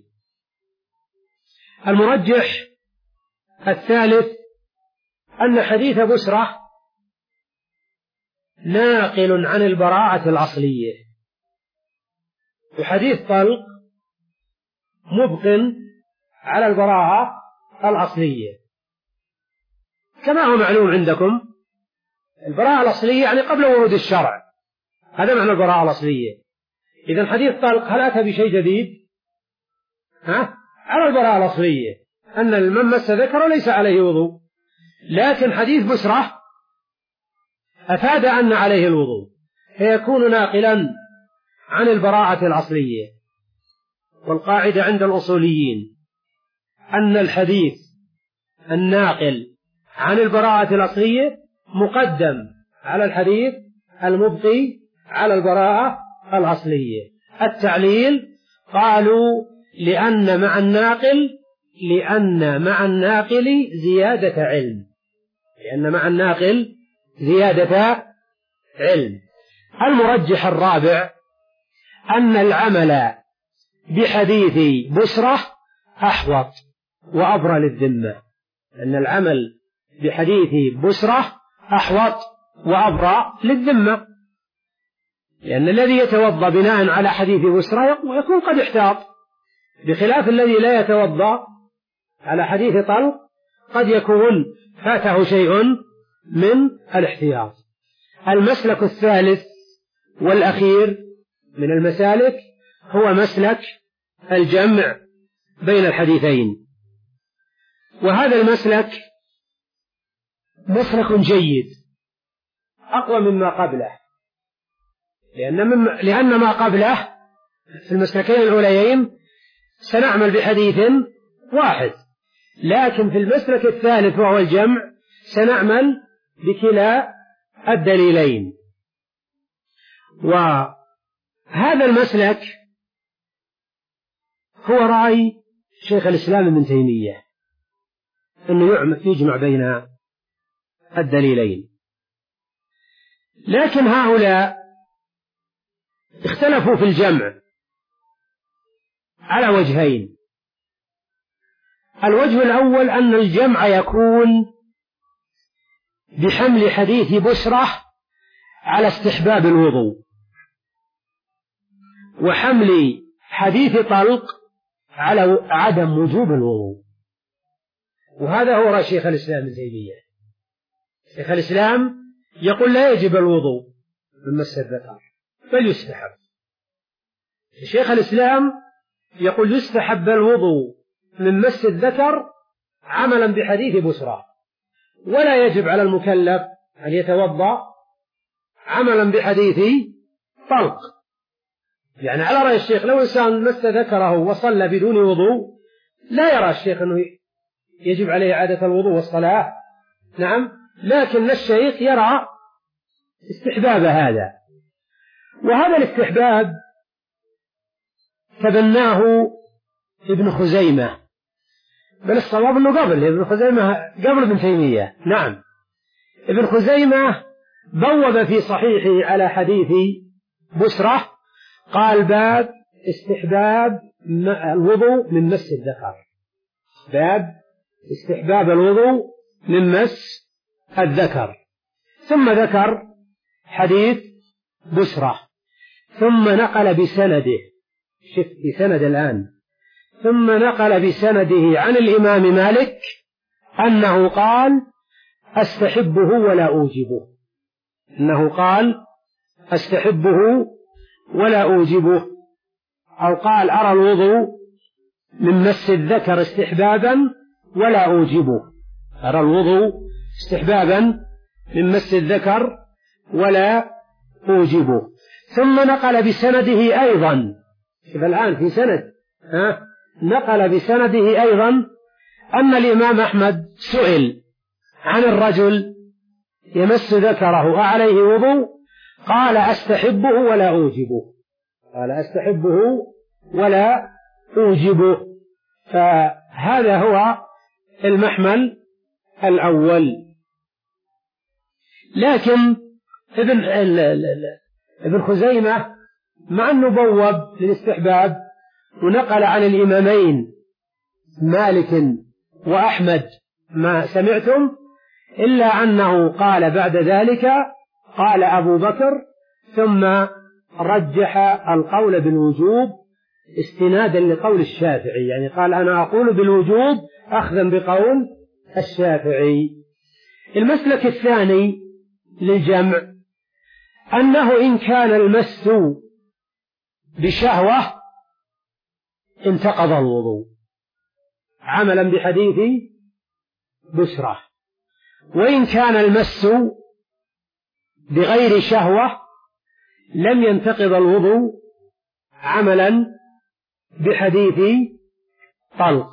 المرجح الثالث أن حديث بسرة ناقل عن البراءة الأصلية، وحديث طلق مبق على البراءة الأصلية. كما هو معلوم عندكم، البراءة الأصلية يعني قبل ورود الشرع، هذا معنى البراءة الأصلية. إذن حديث طلق هل أتى بشيء جديد؟ ها؟ على البراءة الأصلية أن من مس ذكر ليس عليه وضوء، لكن حديث بسرة أفاد أن عليه الوضوء، فيكون ناقلا عن البراءة الأصلية. والقاعدة عند الأصوليين أن الحديث الناقل عن البراءة الأصلية مقدم على الحديث المبقي على البراءة الأصلية. التعليل قالوا لأن مع الناقل لأن مع الناقل زيادة علم لأن مع الناقل زيادة علم. المرجح الرابع أن العمل بحديث بسرة أحوط وأبرى للذمة، أن العمل بحديث بسرة أحوط وأبرى للذمة، لأن الذي يتوضأ بناء على حديث بسرة يكون قد احتاط بخلاف الذي لا يتوضأ على حديث طلق قد يكون فاته شيء من الاحتياط. المسلك الثالث والأخير من المسالك هو مسلك الجمع بين الحديثين، وهذا المسلك مسلك جيد أقوى مما قبله، لأن, مما لأن ما قبله في المسلكين العليين سنعمل بحديث واحد، لكن في المسلك الثالث وهو الجمع سنعمل بكلا الدليلين. وهذا المسلك هو رأي شيخ الإسلام ابن تيمية أنه يجمع بين الدليلين، لكن هؤلاء اختلفوا في الجمع على وجهين. الوجه الأول أن الجمع يكون بحمل حديث بشرة على استحباب الوضوء، وحمل حديث طلق على عدم وجوب الوضوء، وهذا هو رأي شيخ الإسلام ابن تيمية. شيخ الإسلام يقول لا يجب الوضوء من مس الذكر بل يستحب. شيخ الإسلام يقول يستحب الوضوء من مس الذكر عملا بحديث بشرى، ولا يجب على المكلف أن يتوضأ عملا بحديث طلق. يعني على رأي الشيخ لو إنسان مس ذكره وصلى بدون وضوء لا يرى الشيخ أنه يجب عليه إعادة الوضوء والصلاة، نعم، لكن الشيخ يرى استحباب هذا، وهذا الاستحباب تبناه ابن خزيمة، بل الصواب أنه قبل ابن خزيمة قبل ابن تيمية. نعم، ابن خزيمة بوب في صحيحه على حديث بشرة قال باب استحباب الوضوء من مس الذكر، باب استحباب الوضوء من مس الذكر، ثم ذكر حديث بشرة، ثم نقل بسنده، شف بسند الآن، ثم نقل بسنده عن الإمام مالك أنه قال أستحبه ولا أوجبه، أنه قال أستحبه ولا أوجبه، أو قال أرى الوضوء من مس الذكر استحبابا ولا أوجبه، أرى الوضوء استحبابا من مس الذكر ولا أوجبه. ثم نقل بسنده أيضا، شوف الآن في سند، ها نقل بسنده أيضا أن الإمام أحمد سئل عن الرجل يمس ذكره أعليه وضوء قال أستحبه ولا أوجبه، قال أستحبه ولا أوجبه. فهذا هو المحمل الأول. لكن ابن ابن خزيمة مع أنه بوب للاستحباب ونقل عن الإمامين مالك وأحمد ما سمعتم، إلا أنه قال بعد ذلك قال أبو بكر ثم رجح القول بالوجوب استنادا لقول الشافعي، يعني قال أنا أقول بالوجوب أخذا بقول الشافعي. المسلك الثاني للجمع أنه إن كان المس بشهوة انتقض الوضوء عملا بحديث بشرة، وإن كان المس بغير شهوة لم ينتقض الوضوء عملا بحديث طلق.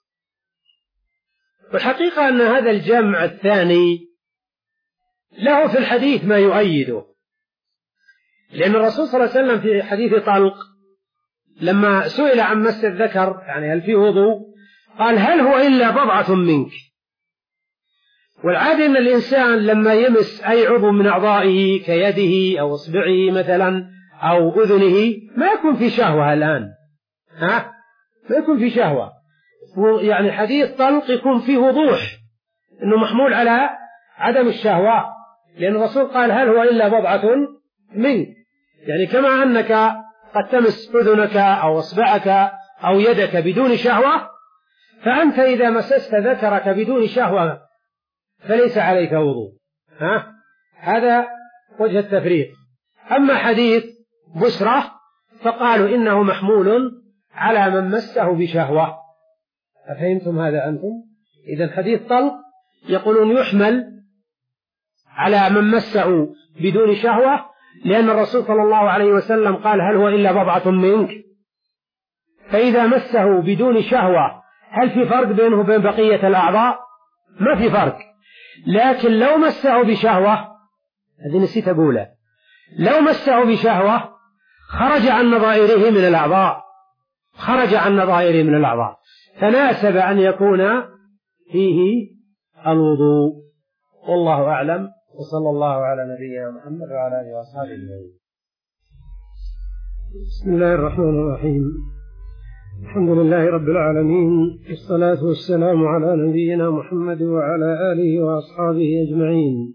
والحقيقة أن هذا الجمع الثاني له في الحديث ما يؤيده، لأن الرسول صلى الله عليه وسلم في حديث طلق لما سئل عن مس الذكر يعني هل فيه وضوء قال هل هو إلا بضعة منك. والعادة أن الإنسان لما يمس أي عضو من أعضائه كيده أو إصبعه مثلا أو أذنه ما يكون في شهوة الآن، ها ما يكون في شهوة، يعني حديث طلق يكون فيه وضوح أنه محمول على عدم الشهوة، لأن الرسول قال هل هو إلا بضعة منك، يعني كما أنك قد تمس أذنك أو إصبعك أو يدك بدون شهوة، فأنت إذا مسست ذكرك بدون شهوة فليس عليك وضوء. ها؟ هذا وجه التفريق. أما حديث بسرة فقالوا إنه محمول على من مسه بشهوة. أفهمتم هذا أنتم؟ إذا حديث طلق يقولون يحمل على من مسه بدون شهوة، لأن الرسول صلى الله عليه وسلم قال هل هو إلا بضعة منك؟ فإذا مسه بدون شهوة هل في فرق بينه وبين بقية الأعضاء؟ ما في فرق. لكن لو مسه بشهوة، هذه نسيت أقوله، لو مسه بشهوة خرج عن نظائره من الأعضاء، خرج عن نظائره من الأعضاء، تناسب أن يكون فيه الوضوء. والله أعلم، وصلى الله على نبينا محمد وعلى آله وأصحابه أجمعين. بسم الله الرحمن الرحيم. الحمد لله رب العالمين، والصلاة والسلام على نبينا محمد وعلى آله وأصحابه أجمعين.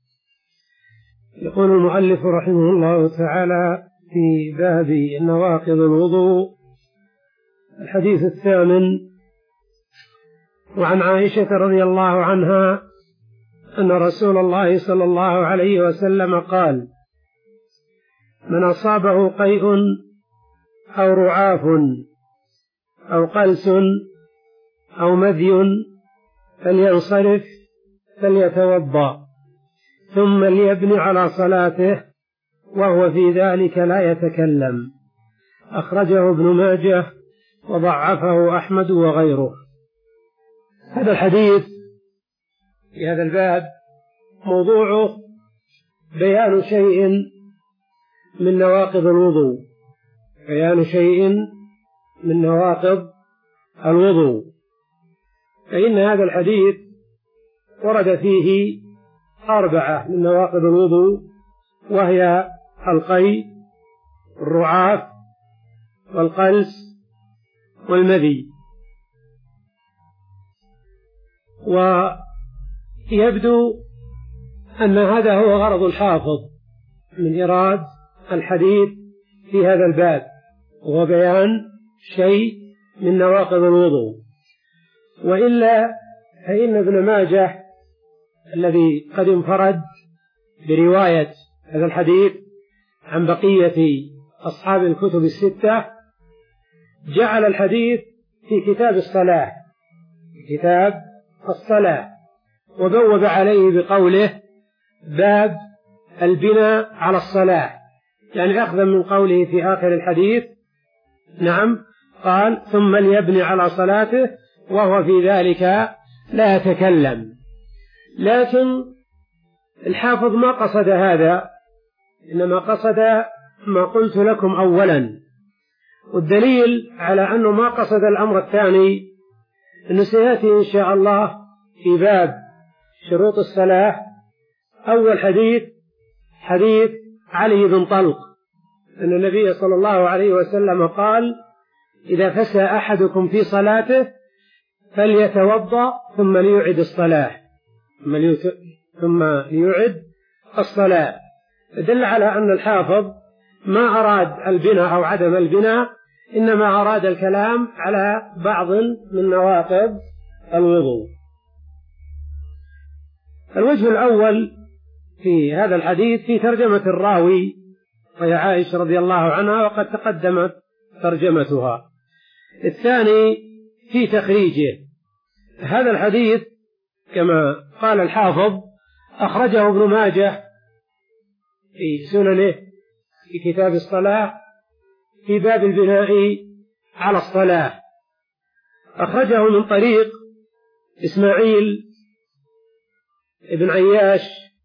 يقول المؤلف رحمه الله تعالى في باب نواقض الوضوء الحديث الثامن: وعن عائشة رضي الله عنها أن رسول الله صلى الله عليه وسلم قال: من أصابه قيء أو رعاف أو قلس أو مذي فلينصرف فليتوضأ ثم ليبني على صلاته وهو في ذلك لا يتكلم. أخرجه ابن ماجه وضعفه أحمد وغيره. هذا الحديث في هذا الباب موضوعه بيان شيء من نواقض الوضوء، بيان شيء من نواقض الوضوء. فإن هذا الحديث ورد فيه أربعة من نواقض الوضوء، وهي القيء والرعاف والقلس والمذي. ويبدو أن هذا هو غرض الحافظ من إيراد الحديث في هذا الباب، وهو بيان شيء من نواقض الوضوء. وإلا فإن ابن ماجه الذي قد انفرد برواية هذا الحديث عن بقية أصحاب الكتب الستة جعل الحديث في كتاب الصلاة، في كتاب الصلاة، وبوب عليه بقوله: باب البناء على الصلاة، يعني أخذا من قوله في آخر الحديث. نعم، قال: ثم ليبني على صلاته وهو في ذلك لا يتكلم. لكن الحافظ ما قصد هذا، إنما قصد ما قلت لكم أولا. والدليل على أنه ما قصد الأمر الثاني أنه سيأتي إن شاء الله في باب شروط الصلاة أول حديث حديث علي بن طلق أن النبي صلى الله عليه وسلم قال: إذا فسى أحدكم في صلاته فليتوضأ ثم ليعد الصلاة ثم ليعد الصلاة. دل على أن الحافظ ما أراد البناء أو عدم البناء، إنما أراد الكلام على بعض من نواقض الوضوء. الوجه الأول في هذا الحديث في ترجمة الراوي، وهي عائشة رضي الله عنها، وقد تقدمت ترجمتها. الثاني في تخريجه. هذا الحديث كما قال الحافظ أخرجه ابن ماجه في سننه في كتاب الصلاة في باب البناء على الصلاة. أخرجه من طريق إسماعيل ابن عياش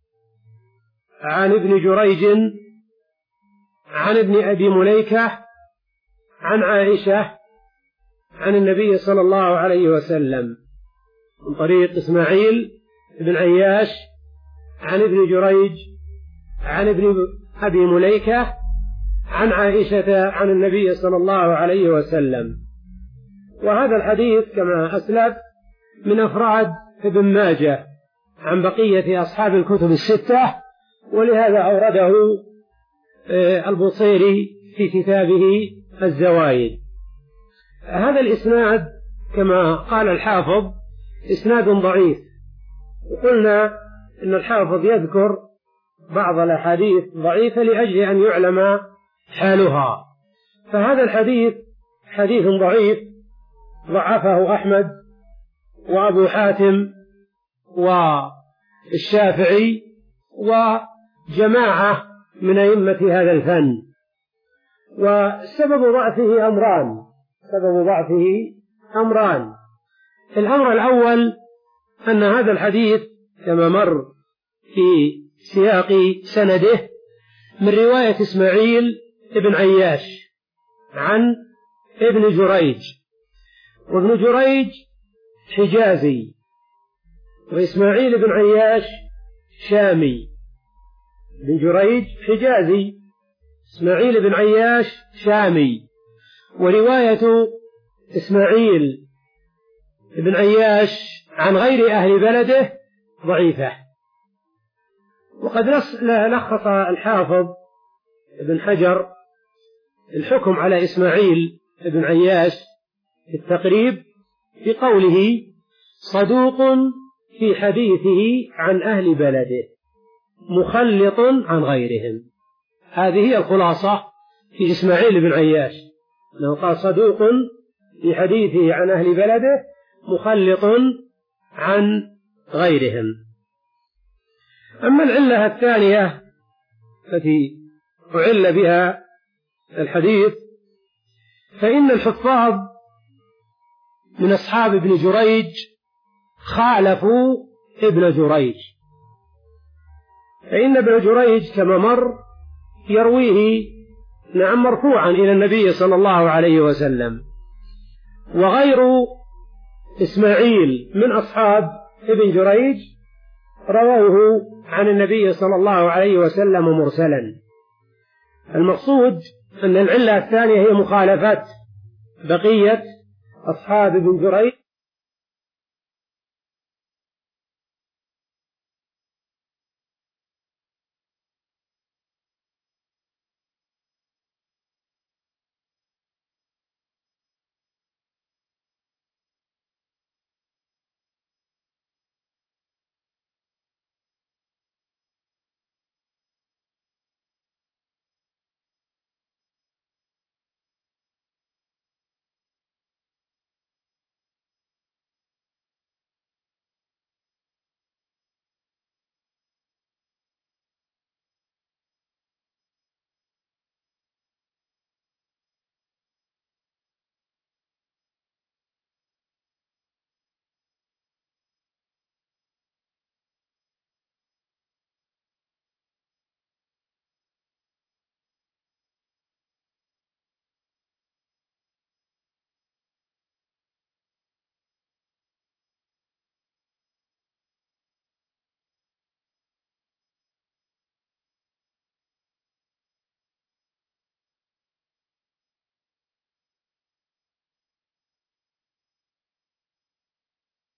عن ابن جريج عن ابن أبي مليكة عن عائشة عن النبي صلى الله عليه وسلم. من طريق إسماعيل ابن عياش عن ابن جريج عن ابن أبي مليكة عن عائشة عن النبي صلى الله عليه وسلم. وهذا الحديث كما أسلف من أفراد ابن ماجه عن بقية أصحاب الكتب الستة، ولهذا أورده البصيري في كتابه الزوائد. هذا الإسناد كما قال الحافظ إسناد ضعيف، وقلنا إن الحافظ يذكر بعض الأحاديث ضعيفة لأجل أن يعلم حالها، فهذا الحديث حديث ضعيف ضعفه أحمد وأبو حاتم والشافعي وجماعة من أئمة هذا الفن. وسبب ضعفه أمران سبب ضعفه أمران الأمر الأول أن هذا الحديث كما مر في سياق سنده من رواية إسماعيل ابن عياش عن ابن جريج، وابن جريج حجازي، وإسماعيل بن عياش شامي. ابن جريج حجازي، إسماعيل بن عياش شامي، ورواية إسماعيل بن عياش عن غير أهل بلده ضعيفة. وقد لخص الحافظ ابن حجر الحكم على إسماعيل بن عياش في التقريب بقوله صدوق في حديثه عن أهل بلده مخلط عن غيرهم. هذه هي الخلاصة في إسماعيل بن عياش، أنه قال صدوق في حديثه عن أهل بلده مخلط عن غيرهم. أما العلة الثانية التي أعل بها الحديث فإن الحفاظ من أصحاب ابن جريج خالفوا ابن جريج، فإن ابن جريج كما مر يرويه نعم مرفوعا إلى النبي صلى الله عليه وسلم، وغير إسماعيل من أصحاب ابن جريج رووه عن النبي صلى الله عليه وسلم مرسلا. المقصود أن العلة الثانية هي مخالفة بقية أصحاب ابن جريج